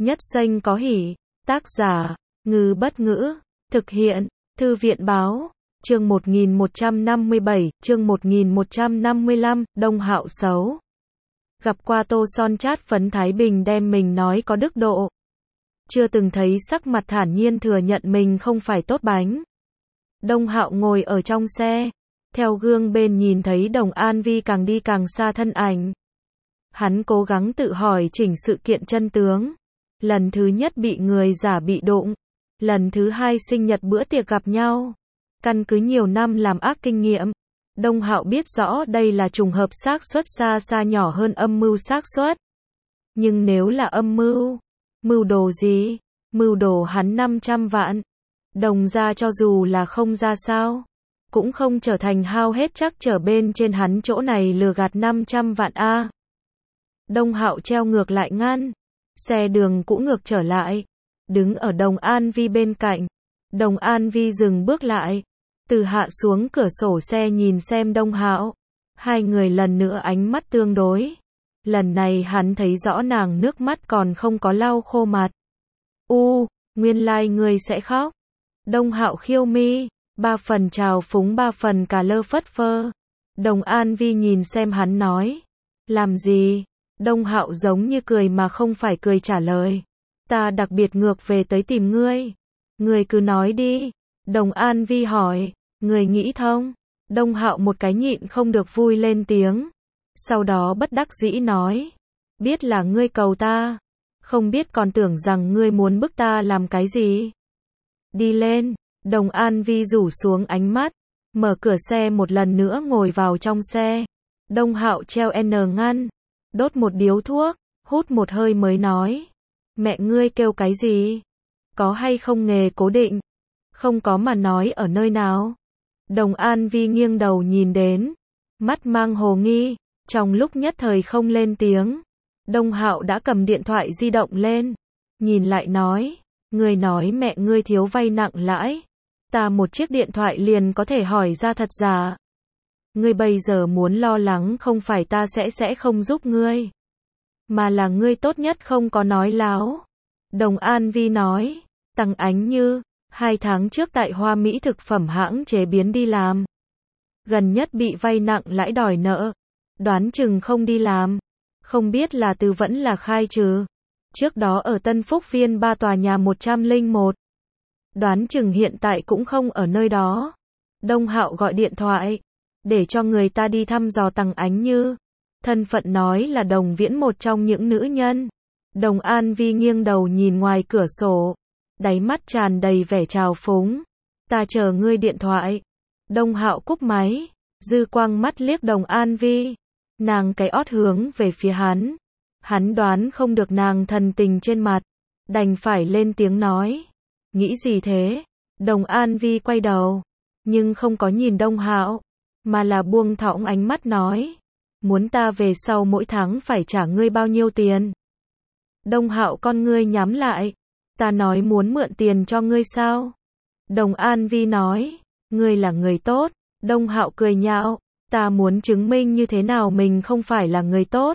Nhất xanh có hỉ. Tác giả, Ngư Bất Ngữ. Thực hiện, Thư viện Báo. Chương 1157, chương 1155, Đông Hạo xấu. Gặp qua tô son chát phấn Thái Bình đem mình nói có đức độ. Chưa từng thấy sắc mặt thản nhiên thừa nhận mình không phải tốt bánh. Đông Hạo ngồi ở trong xe, theo gương bên nhìn thấy Đồng An Vi càng đi càng xa thân ảnh. Hắn cố gắng tự hỏi chỉnh sự kiện chân tướng. Lần thứ nhất bị người giả bị đụng. Lần thứ hai sinh nhật bữa tiệc gặp nhau. Căn cứ nhiều năm làm ác kinh nghiệm, Đông Hạo biết rõ đây là trùng hợp, xác suất xa xa nhỏ hơn âm mưu xác suất. Nhưng nếu là âm mưu, mưu đồ gì? Mưu đồ hắn 500 vạn. Đồng gia cho dù là không ra sao, cũng không trở thành hao hết chắc trở bên trên hắn chỗ này lừa gạt 500 vạn a. Đông Hạo treo ngược lại ngăn, xe đường cũ ngược trở lại, đứng ở Đồng An Vi bên cạnh. Đồng An Vi dừng bước lại, từ hạ xuống cửa sổ xe nhìn xem Đông Hạo. Hai người lần nữa ánh mắt tương đối. Lần này hắn thấy rõ nàng nước mắt còn không có lau khô mặt. Nguyên lai ngươi sẽ khóc. Đông Hạo khiêu mi, ba phần trào phúng ba phần cả lơ phất phơ. Đồng An Vi nhìn xem hắn nói, làm gì? Đông Hạo giống như cười mà không phải cười trả lời, ta đặc biệt ngược về tới tìm ngươi. Ngươi cứ nói đi. Đồng An Vi hỏi, ngươi nghĩ thông? Đông Hạo một cái nhịn không được vui lên tiếng. Sau đó bất đắc dĩ nói, biết là ngươi cầu ta, không biết còn tưởng rằng ngươi muốn bức ta làm cái gì. Đi lên. Đồng An Vi rủ xuống ánh mắt, mở cửa xe một lần nữa ngồi vào trong xe. Đông Hạo treo ngăn, đốt một điếu thuốc, hút một hơi mới nói, mẹ ngươi kêu cái gì? Có hay không nghề cố định? Không có mà nói ở nơi nào? Đồng An Vi nghiêng đầu nhìn đến, mắt mang hồ nghi, trong lúc nhất thời không lên tiếng. Đông Hạo đã cầm điện thoại di động lên, nhìn lại nói, ngươi nói mẹ ngươi thiếu vay nặng lãi, ta một chiếc điện thoại liền có thể hỏi ra thật giả. Ngươi bây giờ muốn lo lắng không phải ta sẽ không giúp ngươi, mà là ngươi tốt nhất không có nói láo. Đồng An Vi nói, Tăng Ánh Như, 2 tháng trước tại Hoa Mỹ thực phẩm hãng chế biến đi làm. Gần nhất bị vay nặng lãi đòi nợ, đoán chừng không đi làm. Không biết là từ vẫn là khai trừ. Trước đó ở Tân Phúc Viên 3 tòa nhà 101. Đoán chừng hiện tại cũng không ở nơi đó. Đông Hạo gọi điện thoại, để cho người ta đi thăm dò Tăng Ánh Như. Thân phận nói là Đồng Viễn một trong những nữ nhân. Đồng An Vi nghiêng đầu nhìn ngoài cửa sổ, đáy mắt tràn đầy vẻ trào phúng. Ta chờ ngươi điện thoại. Đông Hạo cúp máy, dư quang mắt liếc Đồng An Vi. Nàng cái ót hướng về phía hắn. Hắn đoán không được nàng thần tình trên mặt, đành phải lên tiếng nói, nghĩ gì thế? Đồng An Vi quay đầu, nhưng không có nhìn Đông Hạo, mà là buông thõng ánh mắt nói, muốn ta về sau mỗi tháng phải trả ngươi bao nhiêu tiền? Đông Hạo con ngươi nhắm lại, ta nói muốn mượn tiền cho ngươi sao? Đồng An Vi nói, ngươi là người tốt. Đông Hạo cười nhạo, ta muốn chứng minh như thế nào mình không phải là người tốt?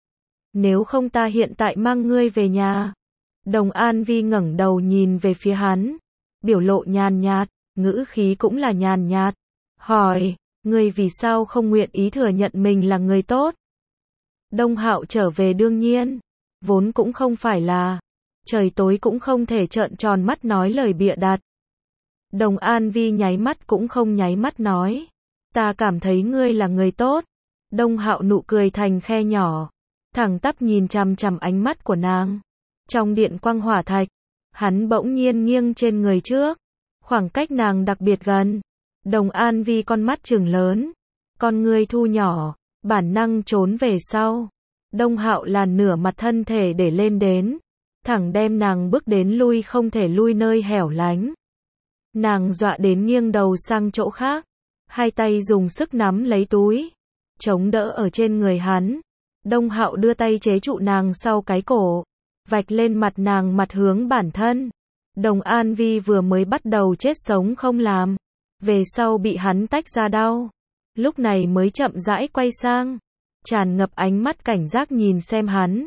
Nếu không ta hiện tại mang ngươi về nhà. Đồng An Vi ngẩng đầu nhìn về phía hắn, biểu lộ nhàn nhạt, ngữ khí cũng là nhàn nhạt, hỏi, ngươi vì sao không nguyện ý thừa nhận mình là người tốt? Đông Hạo trở về đương nhiên, vốn cũng không phải là, trời tối cũng không thể trợn tròn mắt nói lời bịa đặt. Đồng An Vi nháy mắt cũng không nháy mắt nói, ta cảm thấy ngươi là người tốt. Đông Hạo nụ cười thành khe nhỏ, thẳng tắp nhìn chằm chằm ánh mắt của nàng. Trong điện quang hỏa thạch, hắn bỗng nhiên nghiêng trên người trước, khoảng cách nàng đặc biệt gần. Đồng An Vi con mắt trừng lớn, con ngươi thu nhỏ, bản năng trốn về sau. Đông Hạo là nửa mặt thân thể để lên đến, thẳng đem nàng bước đến lui không thể lui nơi hẻo lánh. Nàng dọa đến nghiêng đầu sang chỗ khác, hai tay dùng sức nắm lấy túi, chống đỡ ở trên người hắn. Đông Hạo đưa tay chế trụ nàng sau cái cổ, vạch lên mặt nàng mặt hướng bản thân. Đồng An Vi vừa mới bắt đầu chết sống không làm, về sau bị hắn tách ra đau, lúc này mới chậm rãi quay sang, tràn ngập ánh mắt cảnh giác nhìn xem hắn.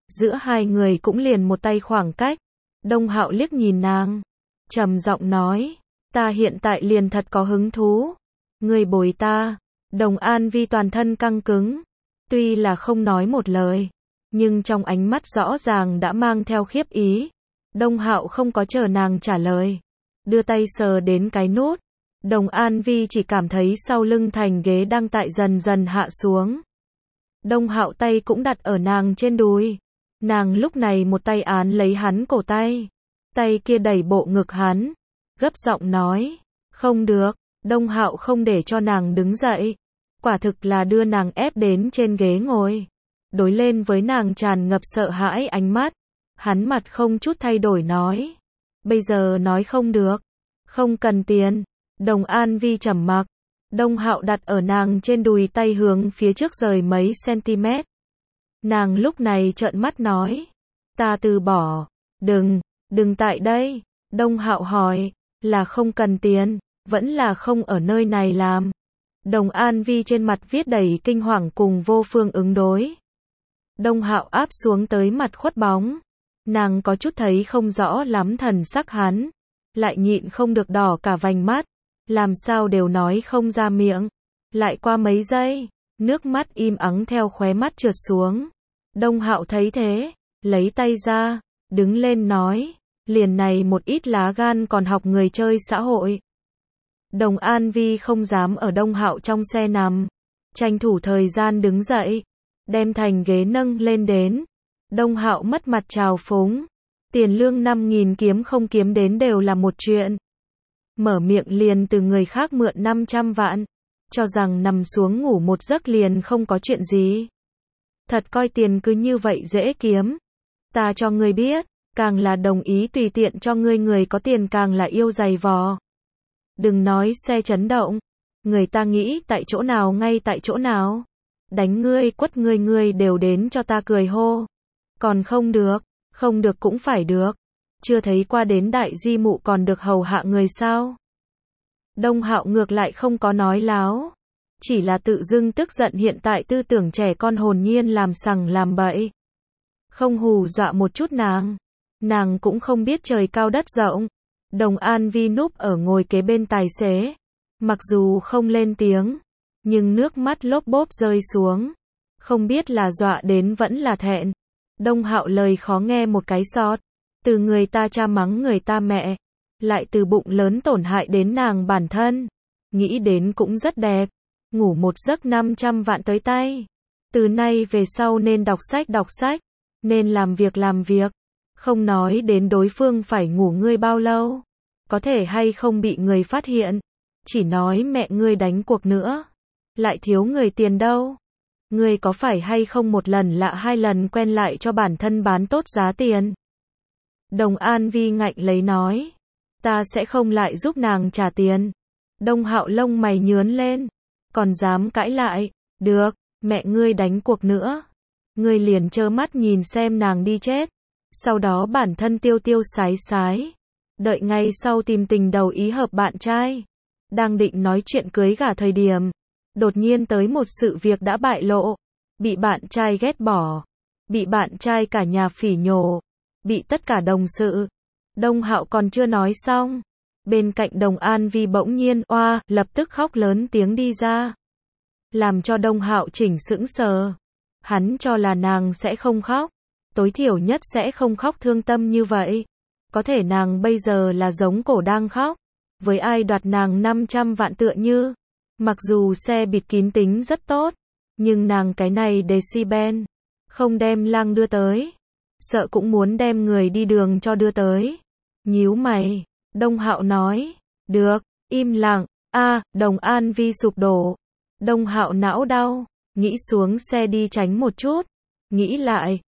Giữa hai người cũng liền một tay khoảng cách. Đông Hạo liếc nhìn nàng, trầm giọng nói, ta hiện tại liền thật có hứng thú. Ngươi bồi ta. Đồng An Vi toàn thân căng cứng, tuy là không nói một lời, nhưng trong ánh mắt rõ ràng đã mang theo khiếp ý. Đông Hạo không có chờ nàng trả lời, đưa tay sờ đến cái nút. Đồng An Vi chỉ cảm thấy sau lưng thành ghế đang tại dần dần hạ xuống. Đông Hạo tay cũng đặt ở nàng trên đùi. Nàng lúc này một tay án lấy hắn cổ tay, tay kia đẩy bộ ngực hắn, gấp giọng nói, không được. Đông Hạo không để cho nàng đứng dậy, quả thực là đưa nàng ép đến trên ghế ngồi. Đối lên với nàng tràn ngập sợ hãi ánh mắt, hắn mặt không chút thay đổi nói, bây giờ nói không được, không cần tiền. Đồng An Vi trầm mặc. Đông Hạo đặt ở nàng trên đùi tay hướng phía trước rời mấy cm. Nàng lúc này trợn mắt nói, ta từ bỏ. Đừng tại đây. Đông Hạo hỏi, là không cần tiền, vẫn là không ở nơi này làm. Đồng An Vi trên mặt viết đầy kinh hoàng cùng vô phương ứng đối. Đông Hạo áp xuống tới mặt khuất bóng. Nàng có chút thấy không rõ lắm thần sắc hắn, lại nhịn không được đỏ cả vành mắt, làm sao đều nói không ra miệng. Lại qua mấy giây, nước mắt im ắng theo khóe mắt trượt xuống. Đông Hạo thấy thế, lấy tay ra, đứng lên nói, liền này một ít lá gan còn học người chơi xã hội. Đồng An Vi không dám ở Đông Hạo trong xe nằm, tranh thủ thời gian đứng dậy, đem thành ghế nâng lên đến. Đông Hạo mất mặt trào phúng, tiền lương 5.000 kiếm không kiếm đến đều là một chuyện. Mở miệng liền từ người khác mượn 500 vạn, cho rằng nằm xuống ngủ một giấc liền không có chuyện gì. Thật coi tiền cứ như vậy dễ kiếm. Ta cho ngươi biết, càng là đồng ý tùy tiện cho ngươi, người có tiền càng là yêu giày vò. Đừng nói xe chấn động, người ta nghĩ tại chỗ nào ngay tại chỗ nào. Đánh ngươi quất ngươi, ngươi đều đến cho ta cười hô. Còn không được cũng phải được. Chưa thấy qua đến đại di mụ còn được hầu hạ người sao? Đông Hạo ngược lại không có nói láo, chỉ là tự dưng tức giận hiện tại tư tưởng trẻ con hồn nhiên làm sằng làm bậy. Không hù dọa một chút nàng cũng không biết trời cao đất rộng. Đồng An Vi núp ở ngồi kế bên tài xế, mặc dù không lên tiếng, nhưng nước mắt lốp bốp rơi xuống, không biết là dọa đến vẫn là thẹn. Đông Hạo lời khó nghe một cái sọt, từ người ta cha mắng người ta mẹ, lại từ bụng lớn tổn hại đến nàng bản thân. Nghĩ đến cũng rất đẹp, ngủ một giấc 500 vạn tới tay. Từ nay về sau nên đọc sách, nên làm việc, không nói đến đối phương phải ngủ ngươi bao lâu, có thể hay không bị người phát hiện, chỉ nói mẹ ngươi đánh cuộc nữa, lại thiếu người tiền đâu. Ngươi có phải hay không một lần lạ hai lần quen lại cho bản thân bán tốt giá tiền. Đồng An Vi ngạnh lấy nói, ta sẽ không lại giúp nàng trả tiền. Đông Hạo lông mày nhướn lên, còn dám cãi lại, được, mẹ ngươi đánh cuộc nữa, ngươi liền trơ mắt nhìn xem nàng đi chết, sau đó bản thân tiêu tiêu sái sái, đợi ngay sau tìm tình đầu ý hợp bạn trai. Đang định nói chuyện cưới gả thời điểm, đột nhiên tới một sự việc đã bại lộ, bị bạn trai ghét bỏ, bị bạn trai cả nhà phỉ nhổ, bị tất cả đồng sự. Đông Hạo còn chưa nói xong, bên cạnh Đồng An Vi bỗng nhiên oa, lập tức khóc lớn tiếng đi ra, làm cho Đông Hạo chỉnh sững sờ. Hắn cho là nàng sẽ không khóc, tối thiểu nhất sẽ không khóc thương tâm như vậy. Có thể nàng bây giờ là giống cổ đang khóc, với ai đoạt nàng 500 vạn tựa như. Mặc dù xe bịt kín tính rất tốt, nhưng nàng cái này decibel, không đem lang đưa tới, sợ cũng muốn đem người đi đường cho đưa tới. Nhíu mày, Đông Hạo nói, được, im lặng. Đồng An Vi sụp đổ. Đông Hạo não đau, nghĩ xuống xe đi tránh một chút, nghĩ lại,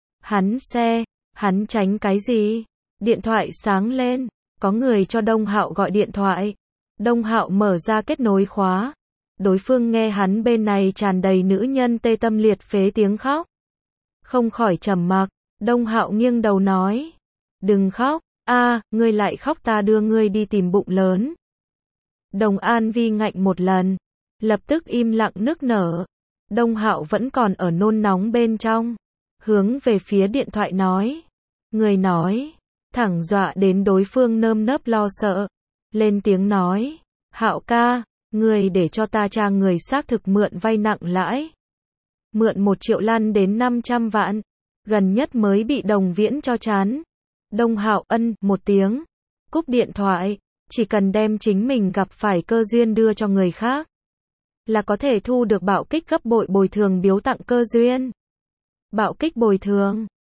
hắn tránh cái gì? Điện thoại sáng lên, có người cho Đông Hạo gọi điện thoại. Đông Hạo mở ra kết nối khóa. Đối phương nghe hắn bên này tràn đầy nữ nhân tê tâm liệt phế tiếng khóc, không khỏi trầm mặc. Đông Hạo nghiêng đầu nói, đừng khóc. Ngươi lại khóc ta đưa ngươi đi tìm bụng lớn. Đồng An Vi ngạnh một lần, lập tức im lặng nức nở. Đông Hạo vẫn còn ở nôn nóng bên trong, hướng về phía điện thoại nói. Người nói, thẳng dọa đến đối phương nơm nớp lo sợ. Lên tiếng nói, Hạo ca, người để cho ta tra người xác thực mượn vay nặng lãi. Mượn 1 triệu lăn đến 500 vạn. Gần nhất mới bị Đồng Viễn cho chán. Đông Hạo ân một tiếng. Cúp điện thoại. Chỉ cần đem chính mình gặp phải cơ duyên đưa cho người khác, là có thể thu được bạo kích gấp bội bồi thường biếu tặng cơ duyên. Bạo kích bồi thường.